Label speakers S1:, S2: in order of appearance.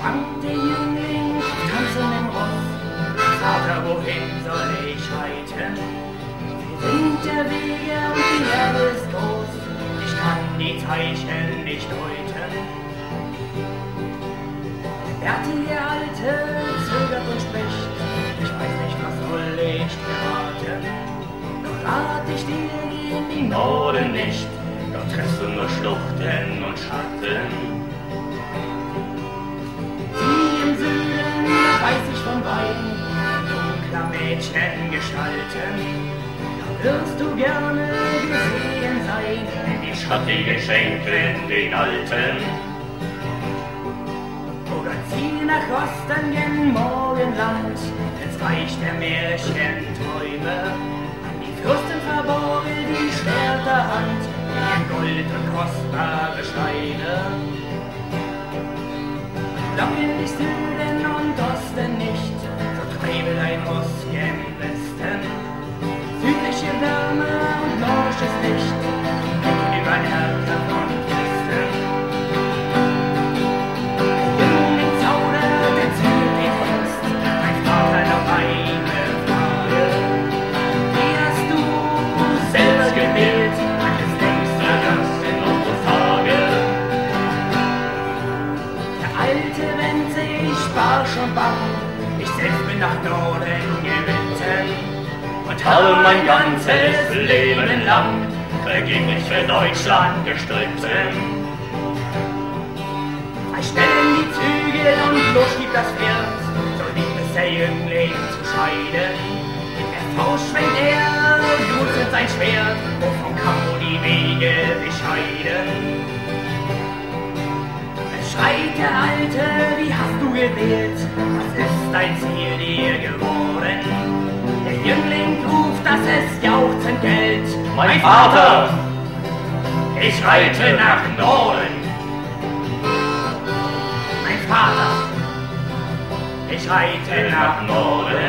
S1: schwankt der Jüngling auf tanzendem Ross. Vater, wohin soll ich reiten? Wir sind der Wege und die Erde ist groß. Ich kann die Zeichen nicht deuten. Der Alte zögert und spricht, ich weiß nicht, was soll ich dir raten. Doch rat ich dir, geh in die Norden nicht, dort triffst du nur Schluchten und Schatten. Sieh im Süden, da weiß ich von Wein, dunkler Mädchengestalten. Da wirst du gerne gesehen sein, in die schattigen Schenken, den Alten. Oder zieh nach Osten gen Morgenland, ins Reich der Märchenträume. An die Fürsten verborgen die Schwerterhand, in Gold und kostbare Steine. Locken dich Süden und Osten nicht, so treibe dein Ross gen Westen. Südliche Wärme und morsches Licht, weg über Erker und Küsten. Schon bang, ich selbst bin nach Norden geritten und habe mein ganzes Leben lang vergeblich für Deutschland gestritten. Verstellen die Zügel und los schiebt das Pferd, so liegt es der Jüngling zu scheiden. In der Faust schwenkt er, blutet sein Schwert, wovon Kapo die Wege bescheiden. Schreit der Alte, wie hast du gewählt? Was ist dein Ziel dir geworden? Der Jüngling ruft, dass es jauchzend gilt. Mein Vater, ich reite nach Norden. Mein Vater, ich reite nach Norden.